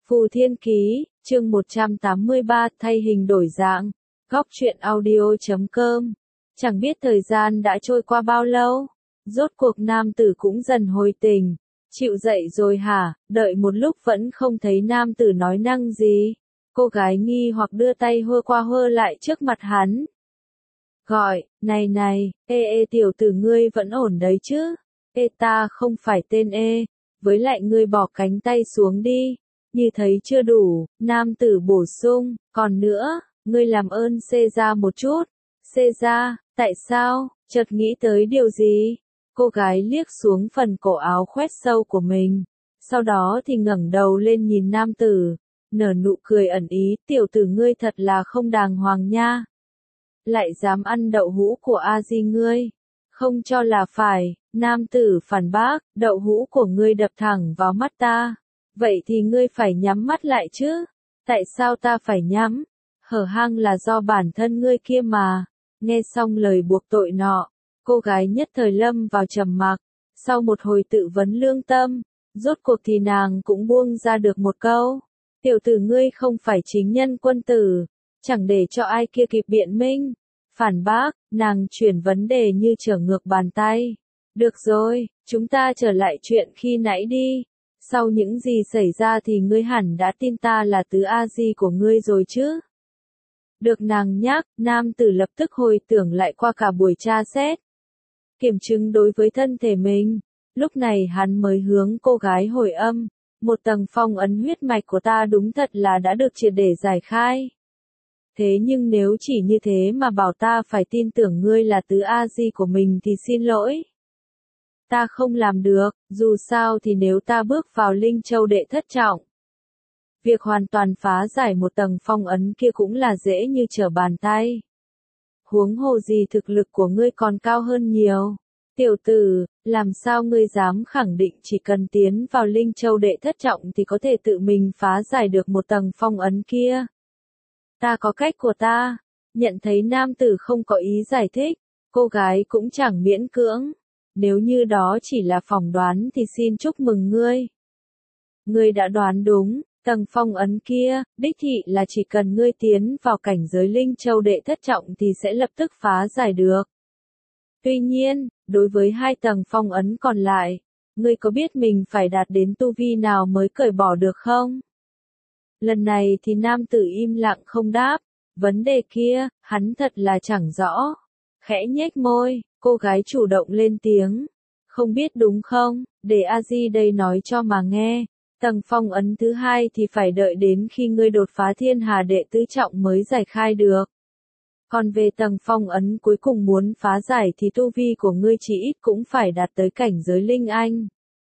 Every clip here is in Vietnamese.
Phù Thiên Ký, chương 183, thay hình đổi dạng. Góc truyện audio.com. Chẳng biết thời gian đã trôi qua bao lâu, rốt cuộc nam tử cũng dần hồi tình. Chịu dậy rồi hả? Đợi một lúc vẫn không thấy nam tử nói năng gì. Cô gái nghi hoặc đưa tay hơ qua hơ lại trước mặt hắn. Gọi, này, tiểu tử ngươi vẫn ổn đấy chứ? Ta không phải tên với lại ngươi bỏ cánh tay xuống đi. Như thấy chưa đủ, nam tử bổ sung, còn nữa, ngươi làm ơn xê ra một chút. Xê ra, tại sao? Chợt nghĩ tới điều gì? Cô gái liếc xuống phần cổ áo khoét sâu của mình. Sau đó thì ngẩng đầu lên nhìn nam tử, nở nụ cười ẩn ý, tiểu tử ngươi thật là không đàng hoàng nha. Lại dám ăn đậu hũ của A Di ngươi. Không cho là phải, nam tử phản bác, đậu hũ của ngươi đập thẳng vào mắt ta. Vậy thì ngươi phải nhắm mắt lại chứ? Tại sao ta phải nhắm? Hở hang là do bản thân ngươi kia mà. Nghe xong lời buộc tội nọ, cô gái nhất thời lâm vào trầm mặc. Sau một hồi tự vấn lương tâm, rốt cuộc thì nàng cũng buông ra được một câu. Tiểu tử ngươi không phải chính nhân quân tử, chẳng để cho ai kia kịp biện minh. Phản bác, nàng chuyển vấn đề như trở ngược bàn tay. Được rồi, chúng ta trở lại chuyện khi nãy đi. Sau những gì xảy ra thì ngươi hẳn đã tin ta là tứ A-di của ngươi rồi chứ? Được nàng nhắc, nam tử lập tức hồi tưởng lại qua cả buổi tra xét. Kiểm chứng đối với thân thể mình. Lúc này hắn mới hướng cô gái hồi âm. Một tầng phong ấn huyết mạch của ta đúng thật là đã được triệt để giải khai. Thế nhưng nếu chỉ như thế mà bảo ta phải tin tưởng ngươi là tứ A-di của mình thì xin lỗi. Ta không làm được, dù sao thì nếu ta bước vào Linh Châu đệ thất trọng. Việc hoàn toàn phá giải một tầng phong ấn kia cũng là dễ như trở bàn tay. Huống hồ gì thực lực của ngươi còn cao hơn nhiều. Tiểu tử, làm sao ngươi dám khẳng định chỉ cần tiến vào Linh Châu đệ thất trọng thì có thể tự mình phá giải được một tầng phong ấn kia? Ta có cách của ta. Nhận thấy nam tử không có ý giải thích, cô gái cũng chẳng miễn cưỡng. Nếu như đó chỉ là phỏng đoán thì xin chúc mừng ngươi. Ngươi đã đoán đúng, tầng phong ấn kia, đích thị là chỉ cần ngươi tiến vào cảnh giới Linh Châu đệ thất trọng thì sẽ lập tức phá giải được. Tuy nhiên, đối với hai tầng phong ấn còn lại, ngươi có biết mình phải đạt đến tu vi nào mới cởi bỏ được không? Lần này thì nam tử im lặng không đáp, vấn đề kia, hắn thật là chẳng rõ. Khẽ nhếch môi, cô gái chủ động lên tiếng. Không biết đúng không, để A-di đây nói cho mà nghe. Tầng phong ấn thứ hai thì phải đợi đến khi ngươi đột phá thiên hà đệ tứ trọng mới giải khai được. Còn về tầng phong ấn cuối cùng muốn phá giải thì tu vi của ngươi chỉ ít cũng phải đạt tới cảnh giới Linh Anh.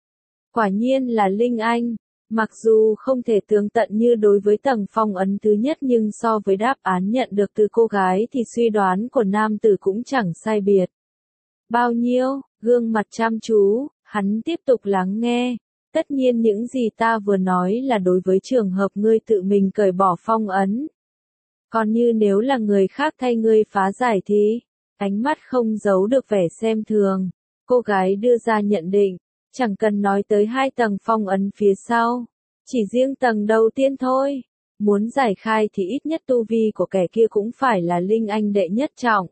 Quả nhiên là Linh Anh. Mặc dù không thể tường tận như đối với tầng phong ấn thứ nhất nhưng so với đáp án nhận được từ cô gái thì suy đoán của nam tử cũng chẳng sai biệt. Bao nhiêu, gương mặt chăm chú, hắn tiếp tục lắng nghe. Tất nhiên những gì ta vừa nói là đối với trường hợp ngươi tự mình cởi bỏ phong ấn. Còn như nếu là người khác thay ngươi phá giải thì, ánh mắt không giấu được vẻ xem thường. Cô gái đưa ra nhận định. Chẳng cần nói tới hai tầng phong ấn phía sau, chỉ riêng tầng đầu tiên thôi. Muốn giải khai thì ít nhất tu vi của kẻ kia cũng phải là Linh Anh đệ nhất trọng.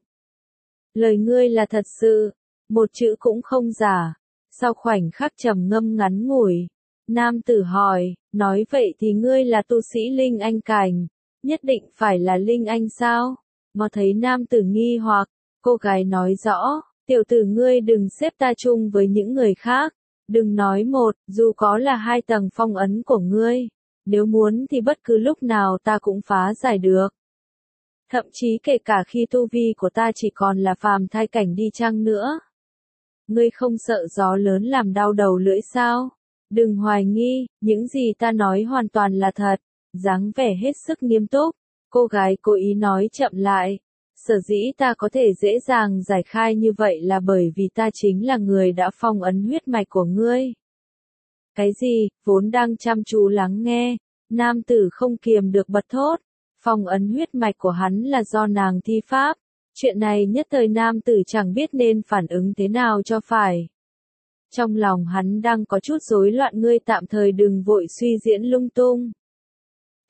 Lời ngươi là thật sự, một chữ cũng không giả. Sau khoảnh khắc trầm ngâm ngắn ngủi, nam tử hỏi, nói vậy thì ngươi là tu sĩ Linh Anh cảnh, nhất định phải là Linh Anh sao? Mà thấy nam tử nghi hoặc, cô gái nói rõ, tiểu tử ngươi đừng xếp ta chung với những người khác. Đừng nói một, dù có là hai tầng phong ấn của ngươi. Nếu muốn thì bất cứ lúc nào ta cũng phá giải được. Thậm chí kể cả khi tu vi của ta chỉ còn là phàm thai cảnh đi chăng nữa. Ngươi không sợ gió lớn làm đau đầu lưỡi sao? Đừng hoài nghi, những gì ta nói hoàn toàn là thật. Dáng vẻ hết sức nghiêm túc. Cô gái cố ý nói chậm lại. Sở dĩ ta có thể dễ dàng giải khai như vậy là bởi vì ta chính là người đã phong ấn huyết mạch của ngươi. Cái gì, vốn đang chăm chú lắng nghe, nam tử không kiềm được bật thốt. Phong ấn huyết mạch của hắn là do nàng thi pháp. Chuyện này nhất thời nam tử chẳng biết nên phản ứng thế nào cho phải. Trong lòng hắn đang có chút rối loạn, ngươi tạm thời đừng vội suy diễn lung tung.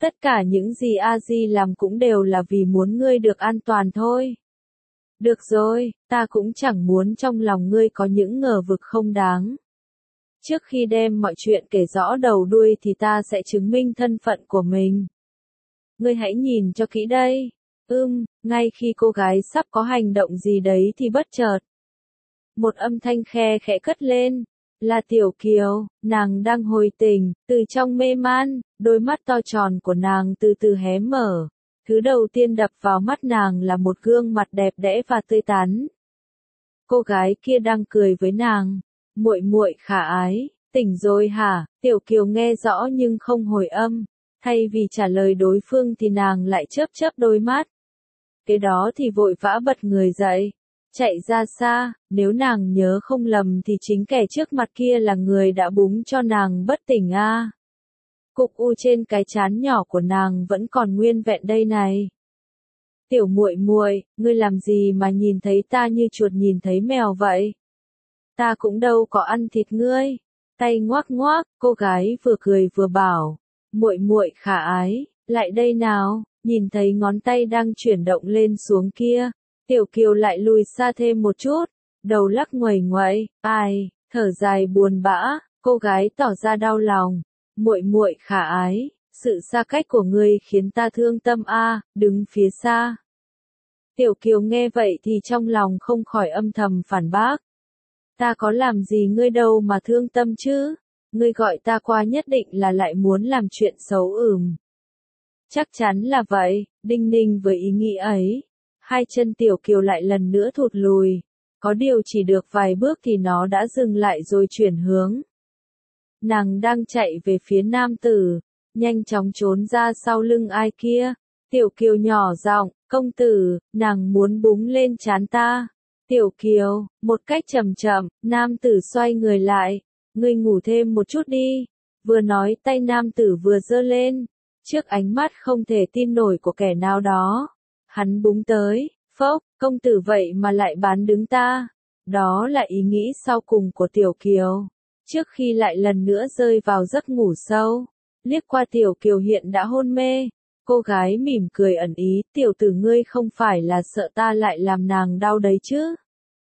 Tất cả những gì A Di làm cũng đều là vì muốn ngươi được an toàn thôi. Được rồi, ta cũng chẳng muốn trong lòng ngươi có những ngờ vực không đáng. Trước khi đem mọi chuyện kể rõ đầu đuôi thì ta sẽ chứng minh thân phận của mình. Ngươi hãy nhìn cho kỹ đây. Ngay khi cô gái sắp có hành động gì đấy thì bất chợt. Một âm thanh khe khẽ cất lên. Là Tiểu Kiều, nàng đang hồi tỉnh, từ trong mê man, đôi mắt to tròn của nàng từ từ hé mở. Thứ đầu tiên đập vào mắt nàng là một gương mặt đẹp đẽ và tươi tắn. Cô gái kia đang cười với nàng. Muội muội khả ái, tỉnh rồi hả? Tiểu Kiều nghe rõ nhưng không hồi âm. Thay vì trả lời đối phương thì nàng lại chớp chớp đôi mắt. Kế đó thì vội vã bật người dậy. Chạy ra xa, nếu nàng nhớ không lầm thì chính kẻ trước mặt kia là người đã búng cho nàng bất tỉnh a. Cục u trên cái trán nhỏ của nàng vẫn còn nguyên vẹn đây này. Tiểu muội muội, ngươi làm gì mà nhìn thấy ta như chuột nhìn thấy mèo vậy? Ta cũng đâu có ăn thịt ngươi. Tay ngoác ngoác, cô gái vừa cười vừa bảo, muội muội khả ái, lại đây nào, nhìn thấy ngón tay đang chuyển động lên xuống kia. Tiểu Kiều lại lùi xa thêm một chút, đầu lắc nguẩy nguẩy, thở dài buồn bã, cô gái tỏ ra đau lòng. Muội muội khả ái, sự xa cách của ngươi khiến ta thương tâm a, đứng phía xa. Tiểu Kiều nghe vậy thì trong lòng không khỏi âm thầm phản bác. Ta có làm gì ngươi đâu mà thương tâm chứ, ngươi gọi ta qua nhất định là lại muốn làm chuyện xấu Chắc chắn là vậy, đinh ninh với ý nghĩ ấy. Hai chân Tiểu Kiều lại lần nữa thụt lùi. Có điều chỉ được vài bước thì nó đã dừng lại rồi chuyển hướng. Nàng đang chạy về phía nam tử, nhanh chóng trốn ra sau lưng ai kia. Tiểu Kiều nhỏ giọng, công tử, nàng muốn búng lên trán ta. Tiểu Kiều, một cách chậm chậm, nam tử xoay người lại. Ngươi ngủ thêm một chút đi. Vừa nói tay nam tử vừa giơ lên. Trước ánh mắt không thể tin nổi của kẻ nào đó. Hắn búng tới, phốc, công tử vậy mà lại bán đứng ta. Đó là ý nghĩ sau cùng của Tiểu Kiều. Trước khi lại lần nữa rơi vào giấc ngủ sâu, liếc qua Tiểu Kiều hiện đã hôn mê. Cô gái mỉm cười ẩn ý, tiểu tử ngươi không phải là sợ ta lại làm nàng đau đấy chứ.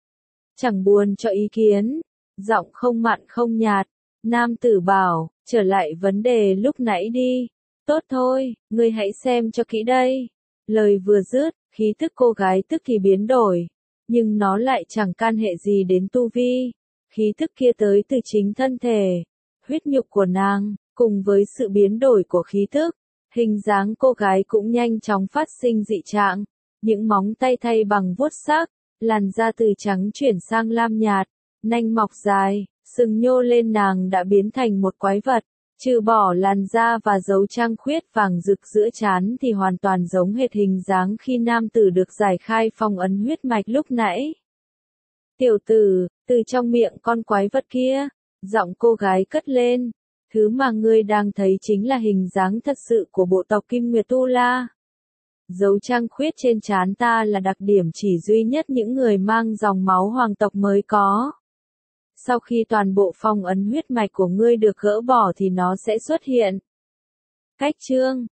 Chẳng buồn cho ý kiến, giọng không mặn không nhạt. Nam tử bảo, trở lại vấn đề lúc nãy đi. Tốt thôi, ngươi hãy xem cho kỹ đây. Lời vừa dứt, khí thức cô gái tức thì biến đổi, nhưng nó lại chẳng can hệ gì đến tu vi. Khí thức kia tới từ chính thân thể, huyết nhục của nàng, cùng với sự biến đổi của khí thức, hình dáng cô gái cũng nhanh chóng phát sinh dị trạng. Những móng tay thay bằng vuốt sắc, làn da từ trắng chuyển sang lam nhạt, nanh mọc dài, sừng nhô lên, nàng đã biến thành một quái vật. Trừ bỏ làn da và dấu trăng khuyết vàng rực giữa trán thì hoàn toàn giống hệt hình dáng khi nam tử được giải khai phong ấn huyết mạch lúc nãy. Tiểu tử, từ trong miệng con quái vật kia, giọng cô gái cất lên. Thứ mà ngươi đang thấy chính là hình dáng thật sự của bộ tộc Kim Nguyệt Tu La. Dấu trăng khuyết trên trán ta là đặc điểm chỉ duy nhất những người mang dòng máu hoàng tộc mới có. Sau khi toàn bộ phong ấn huyết mạch của ngươi được gỡ bỏ thì nó sẽ xuất hiện. Cách chương